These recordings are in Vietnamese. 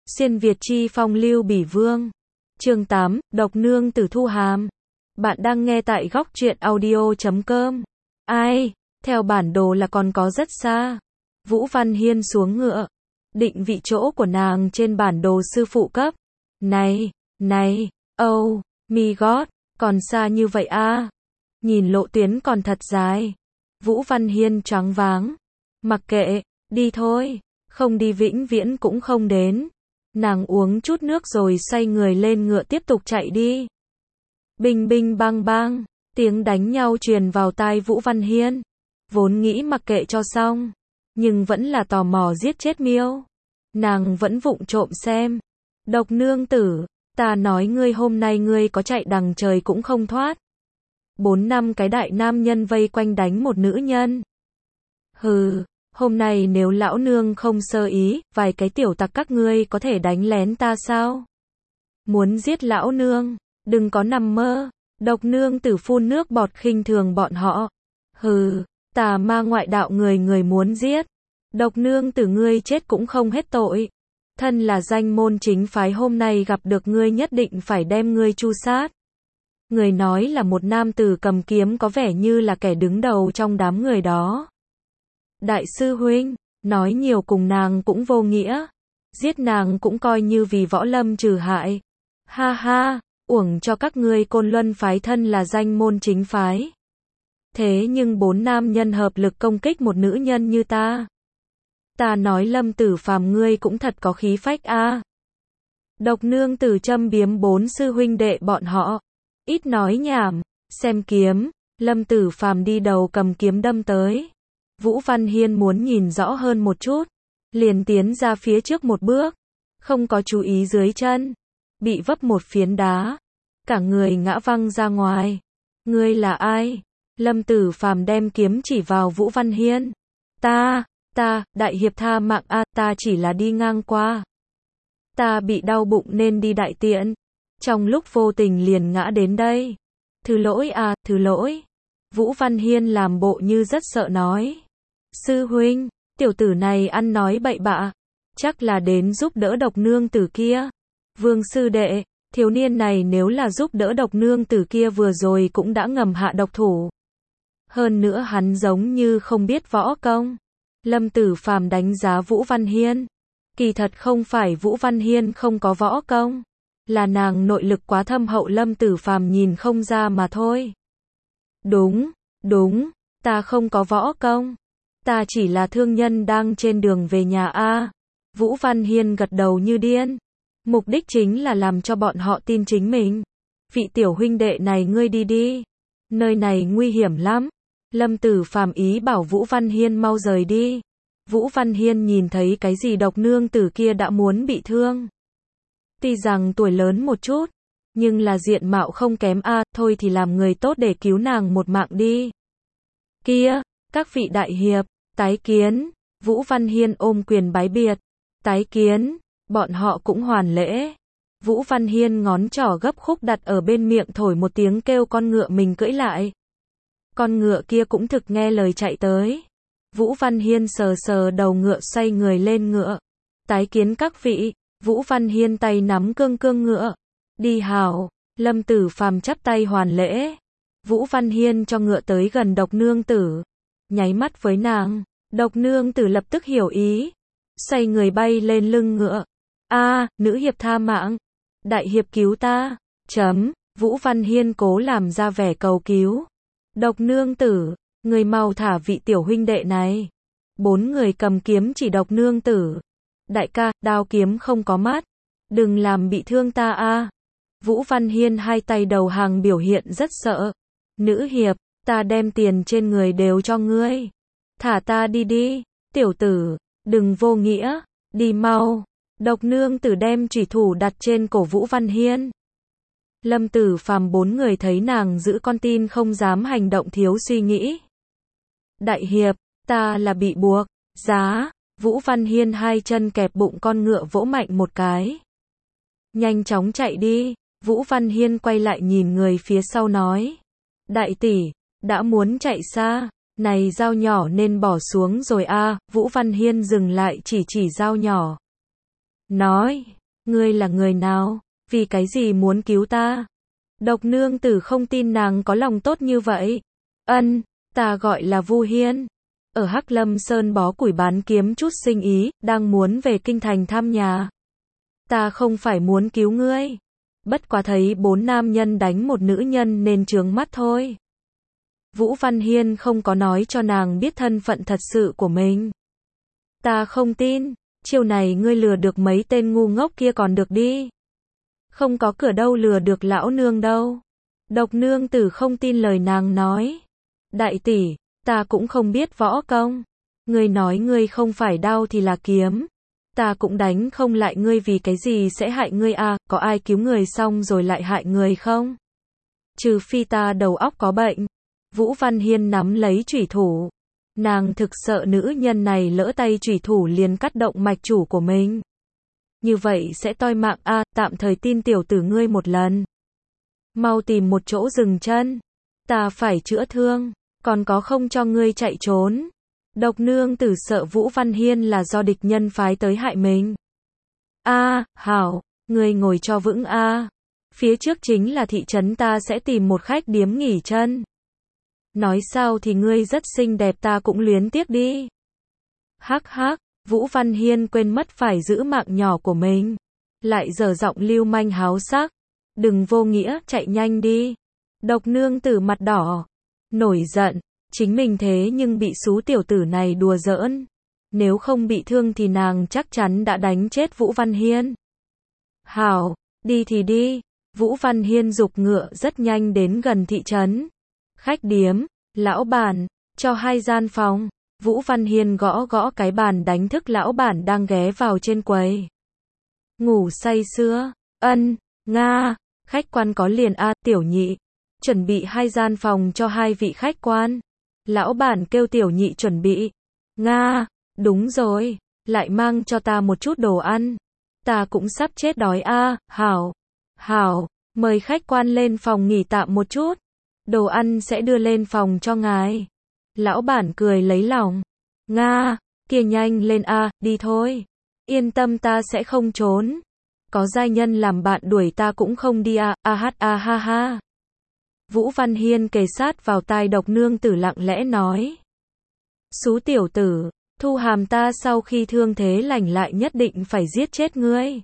Xuyên Việt chi phong lưu bỉ vương. Chương 8, độc nương tử thu hàm. Bạn đang nghe tại góc truyện audio.com. Ai, theo bản đồ là còn có rất xa. Vũ Văn Hiên xuống ngựa. Định vị chỗ của nàng trên bản đồ sư phụ cấp. Này, oh, my god, còn xa như vậy à. Nhìn lộ tuyến còn thật dài. Vũ Văn Hiên choáng váng. Mặc kệ, đi thôi, không đi vĩnh viễn cũng không đến. Nàng uống chút nước rồi xoay người lên ngựa tiếp tục chạy đi. Binh binh bang bang, tiếng đánh nhau truyền vào tai Vũ Văn Hiên. Vốn nghĩ mặc kệ cho xong, nhưng vẫn là tò mò giết chết Miêu. Nàng vẫn vụng trộm xem. Độc nương tử, ta nói ngươi hôm nay ngươi có chạy đằng trời cũng không thoát. 4 năm cái đại nam nhân vây quanh đánh một nữ nhân. Hừ, hôm nay nếu lão nương không sơ ý, vài cái tiểu tặc các ngươi có thể đánh lén ta sao? Muốn giết lão nương, đừng có nằm mơ. Độc nương tử phun nước bọt khinh thường bọn họ. Hừ, tà ma ngoại đạo người muốn giết. Độc nương tử ngươi chết cũng không hết tội. Thân là danh môn chính phái hôm nay gặp được ngươi nhất định phải đem ngươi tru sát. Người nói là một nam tử cầm kiếm có vẻ như là kẻ đứng đầu trong đám người đó. Đại sư huynh, nói nhiều cùng nàng cũng vô nghĩa. Giết nàng cũng coi như vì võ lâm trừ hại. Ha ha, uổng cho các ngươi Côn Luân phái thân là danh môn chính phái. Thế nhưng 4 nam nhân hợp lực công kích một nữ nhân như ta. Ta nói Lâm Tử Phàm ngươi cũng thật có khí phách a. Độc nương tử châm biếm 4 sư huynh đệ bọn họ. Ít nói nhảm, xem kiếm. Lâm Tử Phàm đi đầu cầm kiếm đâm tới. Vũ Văn Hiên muốn nhìn rõ hơn một chút, liền tiến ra phía trước một bước, không có chú ý dưới chân, bị vấp một phiến đá, cả người ngã văng ra ngoài. Ngươi là ai? Lâm Tử Phàm đem kiếm chỉ vào Vũ Văn Hiên. Ta, đại hiệp tha mạng a, ta chỉ là đi ngang qua. Ta bị đau bụng nên đi đại tiện, trong lúc vô tình liền ngã đến đây. Thứ lỗi a, thứ lỗi. Vũ Văn Hiên làm bộ như rất sợ nói. Sư huynh, tiểu tử này ăn nói bậy bạ, chắc là đến giúp đỡ độc nương tử kia. Vương sư đệ, thiếu niên này nếu là giúp đỡ độc nương tử kia vừa rồi cũng đã ngầm hạ độc thủ. Hơn nữa hắn giống như không biết võ công. Lâm Tử Phàm đánh giá Vũ Văn Hiên. Kỳ thật không phải Vũ Văn Hiên không có võ công, là nàng nội lực quá thâm hậu Lâm Tử Phàm nhìn không ra mà thôi. Đúng, ta không có võ công. Ta chỉ là thương nhân đang trên đường về nhà a. Vũ Văn Hiên gật đầu như điên. Mục đích chính là làm cho bọn họ tin chính mình. Vị tiểu huynh đệ này ngươi đi đi. Nơi này nguy hiểm lắm. Lâm Tử Phàm ý bảo Vũ Văn Hiên mau rời đi. Vũ Văn Hiên nhìn thấy cái gì độc nương tử kia đã muốn bị thương. Tuy rằng tuổi lớn một chút, nhưng là diện mạo không kém a, thôi thì làm người tốt để cứu nàng một mạng đi. Kia, các vị đại hiệp, tái kiến. Vũ Văn Hiên ôm quyền bái biệt. Tái kiến, bọn họ cũng hoàn lễ. Vũ Văn Hiên ngón trỏ gấp khúc đặt ở bên miệng thổi một tiếng kêu con ngựa mình cưỡi lại. Con ngựa kia cũng thực nghe lời chạy tới. Vũ Văn Hiên sờ sờ đầu ngựa xoay người lên ngựa. Tái kiến các vị. Vũ Văn Hiên tay nắm cương ngựa. Đi hảo. Lâm Tử Phàm chắp tay hoàn lễ. Vũ Văn Hiên cho ngựa tới gần độc nương tử, nháy mắt với nàng. Độc nương tử lập tức hiểu ý, xoay người bay lên lưng ngựa. A, nữ hiệp tha mạng. Đại hiệp cứu ta. Vũ Văn Hiên cố làm ra vẻ cầu cứu. Độc nương tử, người mau thả vị tiểu huynh đệ này. 4 người cầm kiếm chỉ độc nương tử. Đại ca, đao kiếm không có mắt, đừng làm bị thương ta a. Vũ Văn Hiên hai tay đầu hàng biểu hiện rất sợ. Nữ hiệp, ta đem tiền trên người đều cho ngươi. Thả ta đi đi, tiểu tử, đừng vô nghĩa, đi mau. Độc nương tử đem chủy thủ đặt trên cổ Vũ Văn Hiên. Lâm Tử Phàm 4 người thấy nàng giữ con tin không dám hành động thiếu suy nghĩ. Đại hiệp, ta là bị buộc, giá. Vũ Văn Hiên hai chân kẹp bụng con ngựa vỗ mạnh một cái. Nhanh chóng chạy đi. Vũ Văn Hiên quay lại nhìn người phía sau nói. Đại tỷ, đã muốn chạy xa, này dao nhỏ nên bỏ xuống rồi a. Vũ Văn Hiên dừng lại chỉ dao nhỏ. nói, ngươi là người nào, vì cái gì muốn cứu ta? Độc nương tử không tin nàng có lòng tốt như vậy. Ta gọi là Vu Hiên. Ở Hắc Lâm Sơn bó củi bán kiếm chút sinh ý, đang muốn về kinh thành thăm nhà. Ta không phải muốn cứu ngươi. Bất quá thấy 4 nam nhân đánh một nữ nhân nên chướng mắt thôi. Vũ Văn Hiên không có nói cho nàng biết thân phận thật sự của mình. Ta không tin, chiều này ngươi lừa được mấy tên ngu ngốc kia còn được đi. Không có cửa đâu lừa được lão nương đâu. Độc nương tử không tin lời nàng nói. Đại tỷ, ta cũng không biết võ công. Ngươi nói ngươi không phải đao thì là kiếm. Ta cũng đánh không lại ngươi vì cái gì sẽ hại ngươi à, có ai cứu người xong rồi lại hại người không? Trừ phi ta đầu óc có bệnh. Vũ Văn Hiên nắm lấy chủy thủ. Nàng thực sợ nữ nhân này lỡ tay chủy thủ liền cắt động mạch chủ của mình. Như vậy sẽ toi mạng à, tạm thời tin tiểu tử ngươi một lần. Mau tìm một chỗ dừng chân. Ta phải chữa thương, còn có không cho ngươi chạy trốn. Độc nương tử sợ Vũ Văn Hiên là do địch nhân phái tới hại mình. Hảo, ngươi ngồi cho vững phía trước chính là thị trấn ta sẽ tìm một khách điếm nghỉ chân. Nói sao thì ngươi rất xinh đẹp ta cũng luyến tiếc đi. Hắc hắc, Vũ Văn Hiên quên mất phải giữ mạng nhỏ của mình. Lại dở giọng lưu manh háo sắc. Đừng vô nghĩa, chạy nhanh đi. Độc nương tử mặt đỏ. Nổi giận. Chính mình thế nhưng bị xú tiểu tử này đùa giỡn. Nếu không bị thương thì nàng chắc chắn đã đánh chết Vũ Văn Hiên. Hảo, đi thì đi. Vũ Văn Hiên giục ngựa rất nhanh đến gần thị trấn. Khách điếm, lão bản, cho 2 gian phòng. Vũ Văn Hiên gõ gõ cái bàn đánh thức lão bản đang ghé vào trên quầy. Ngủ say sưa, nga, khách quan có liền tiểu nhị. Chuẩn bị 2 gian phòng cho 2 vị khách quan. Lão bản kêu tiểu nhị chuẩn bị. Nga, đúng rồi, lại mang cho ta một chút đồ ăn. Ta cũng sắp chết đói hảo, mời khách quan lên phòng nghỉ tạm một chút. Đồ ăn sẽ đưa lên phòng cho ngài. Lão bản cười lấy lòng. Nga, kia nhanh lên đi thôi. Yên tâm ta sẽ không trốn. Có giai nhân làm bạn đuổi ta cũng không đi ha. Vũ Văn Hiên kề sát vào tai độc nương tử lặng lẽ nói. Xú tiểu tử, Thu Hàm ta sau khi thương thế lành lại nhất định phải giết chết ngươi.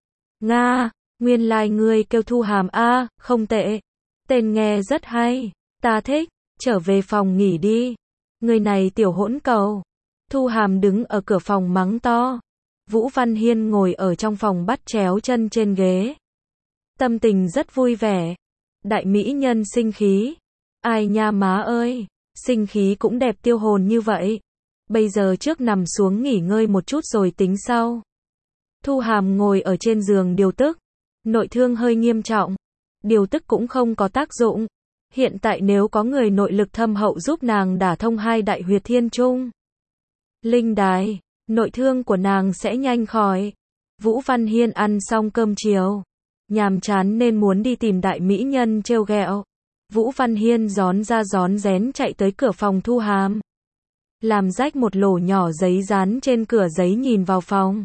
Nga, nguyên lai ngươi kêu Thu Hàm không tệ. Tên nghe rất hay, ta thích, trở về phòng nghỉ đi. Người này tiểu hỗn cầu. Thu Hàm đứng ở cửa phòng mắng to. Vũ Văn Hiên ngồi ở trong phòng bắt chéo chân trên ghế. Tâm tình rất vui vẻ. Đại mỹ nhân sinh khí. Ai nha má ơi, sinh khí cũng đẹp tiêu hồn như vậy. Bây giờ trước nằm xuống nghỉ ngơi một chút rồi tính sau. Thu Hàm ngồi ở trên giường điều tức. Nội thương hơi nghiêm trọng. Điều tức cũng không có tác dụng. Hiện tại nếu có người nội lực thâm hậu giúp nàng đả thông 2 đại huyệt thiên trung linh đài, nội thương của nàng sẽ nhanh khỏi. Vũ Văn Hiên ăn xong cơm chiều. Nhàm chán nên muốn đi tìm đại mỹ nhân trêu ghẹo. Vũ Văn Hiên rón ra rón rén chạy tới cửa phòng Thu Hàm. Làm rách một lỗ nhỏ giấy dán trên cửa giấy nhìn vào phòng.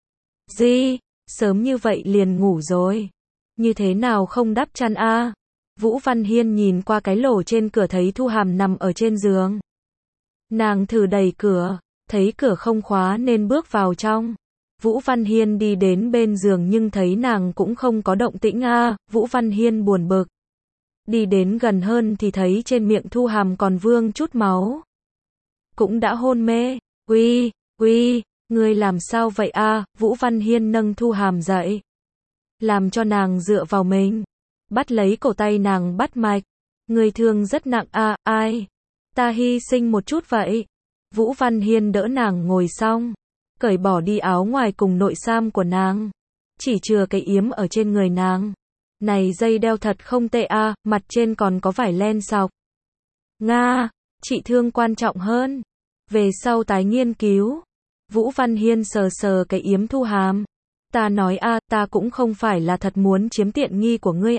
Gì? Sớm như vậy liền ngủ rồi. Như thế nào không đắp chăn Vũ Văn Hiên nhìn qua cái lỗ trên cửa thấy Thu Hàm nằm ở trên giường. Nàng thử đẩy cửa, thấy cửa không khóa nên bước vào trong. Vũ Văn Hiên đi đến bên giường nhưng thấy nàng cũng không có động tĩnh Vũ Văn Hiên buồn bực. Đi đến gần hơn thì thấy trên miệng Thu Hàm còn vương chút máu. Cũng đã hôn mê. Uy, ngươi làm sao vậy Vũ Văn Hiên nâng Thu Hàm dậy. Làm cho nàng dựa vào mình. Bắt lấy cổ tay nàng bắt mạch. Ngươi thương rất nặng ai? Ta hy sinh một chút vậy. Vũ Văn Hiên đỡ nàng ngồi xong. Cởi bỏ đi áo ngoài cùng nội sam của nàng. Chỉ chừa cái yếm ở trên người nàng. Này dây đeo thật không tệ mặt trên còn có vải len sọc. Nga, trị thương quan trọng hơn. Về sau tái nghiên cứu. Vũ Văn Hiên sờ sờ cái yếm Thu Hàm. Ta nói ta cũng không phải là thật muốn chiếm tiện nghi của ngươi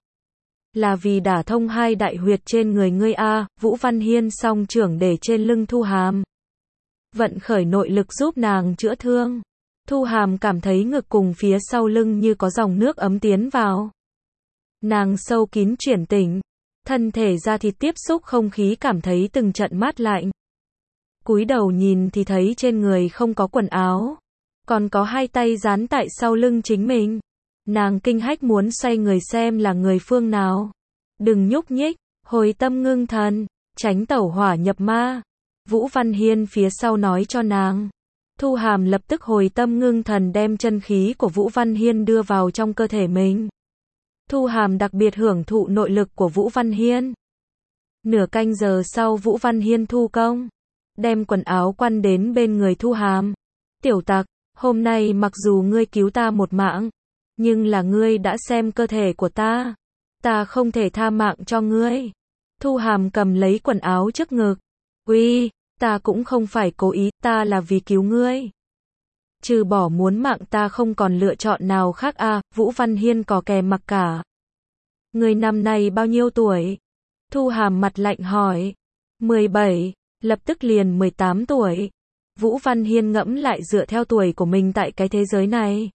Là vì đả thông 2 đại huyệt trên người ngươi Vũ Văn Hiên song trưởng để trên lưng Thu Hàm. Vận khởi nội lực giúp nàng chữa thương. Thu Hàm cảm thấy ngực cùng phía sau lưng như có dòng nước ấm tiến vào. Nàng sâu kín chuyển tỉnh, thân thể da thịt tiếp xúc không khí cảm thấy từng trận mát lạnh. Cúi đầu nhìn thì thấy trên người không có quần áo, còn có hai tay dán tại sau lưng chính mình. Nàng kinh hách muốn xoay người xem là người phương nào. Đừng nhúc nhích, hồi tâm ngưng thần, tránh tẩu hỏa nhập ma. Vũ Văn Hiên phía sau nói cho nàng. Thu Hàm lập tức hồi tâm ngưng thần đem chân khí của Vũ Văn Hiên đưa vào trong cơ thể mình. Thu Hàm đặc biệt hưởng thụ nội lực của Vũ Văn Hiên. Nửa canh giờ sau Vũ Văn Hiên thu công, đem quần áo quăn đến bên người Thu Hàm. Tiểu tặc, hôm nay mặc dù ngươi cứu ta một mạng, nhưng là ngươi đã xem cơ thể của ta. Ta không thể tha mạng cho ngươi. Thu Hàm cầm lấy quần áo trước ngực. Uy, ta cũng không phải cố ý, ta là vì cứu ngươi. Trừ bỏ muốn mạng ta không còn lựa chọn nào khác à, Vũ Văn Hiên cò kè mặc cả. Ngươi năm nay bao nhiêu tuổi? Thu Hàm mặt lạnh hỏi. 17, lập tức liền 18 tuổi. Vũ Văn Hiên ngẫm lại dựa theo tuổi của mình tại cái thế giới này.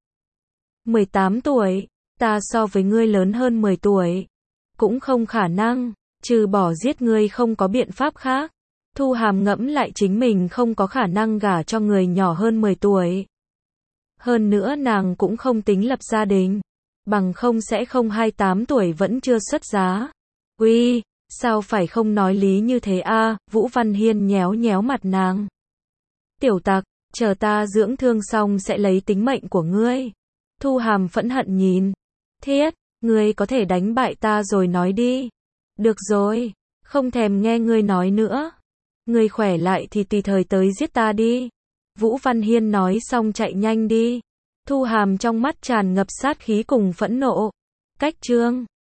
18 tuổi, ta so với ngươi lớn hơn 10 tuổi. Cũng không khả năng, trừ bỏ giết ngươi không có biện pháp khác. Thu Hàm ngẫm lại chính mình không có khả năng gả cho người nhỏ hơn 10 tuổi. Hơn nữa nàng cũng không tính lập gia đình. Bằng không sẽ không 28 tuổi vẫn chưa xuất giá. Uy, sao phải không nói lý như thế a? Vũ Văn Hiên nhéo nhéo mặt nàng. Tiểu tặc, chờ ta dưỡng thương xong sẽ lấy tính mệnh của ngươi. Thu Hàm phẫn hận nhìn. Thiết, ngươi có thể đánh bại ta rồi nói đi. Được rồi, không thèm nghe ngươi nói nữa. Ngươi khỏe lại thì tùy thời tới giết ta đi. Vũ Văn Hiên nói xong chạy nhanh đi. Thu Hàm trong mắt tràn ngập sát khí cùng phẫn nộ. Cách chương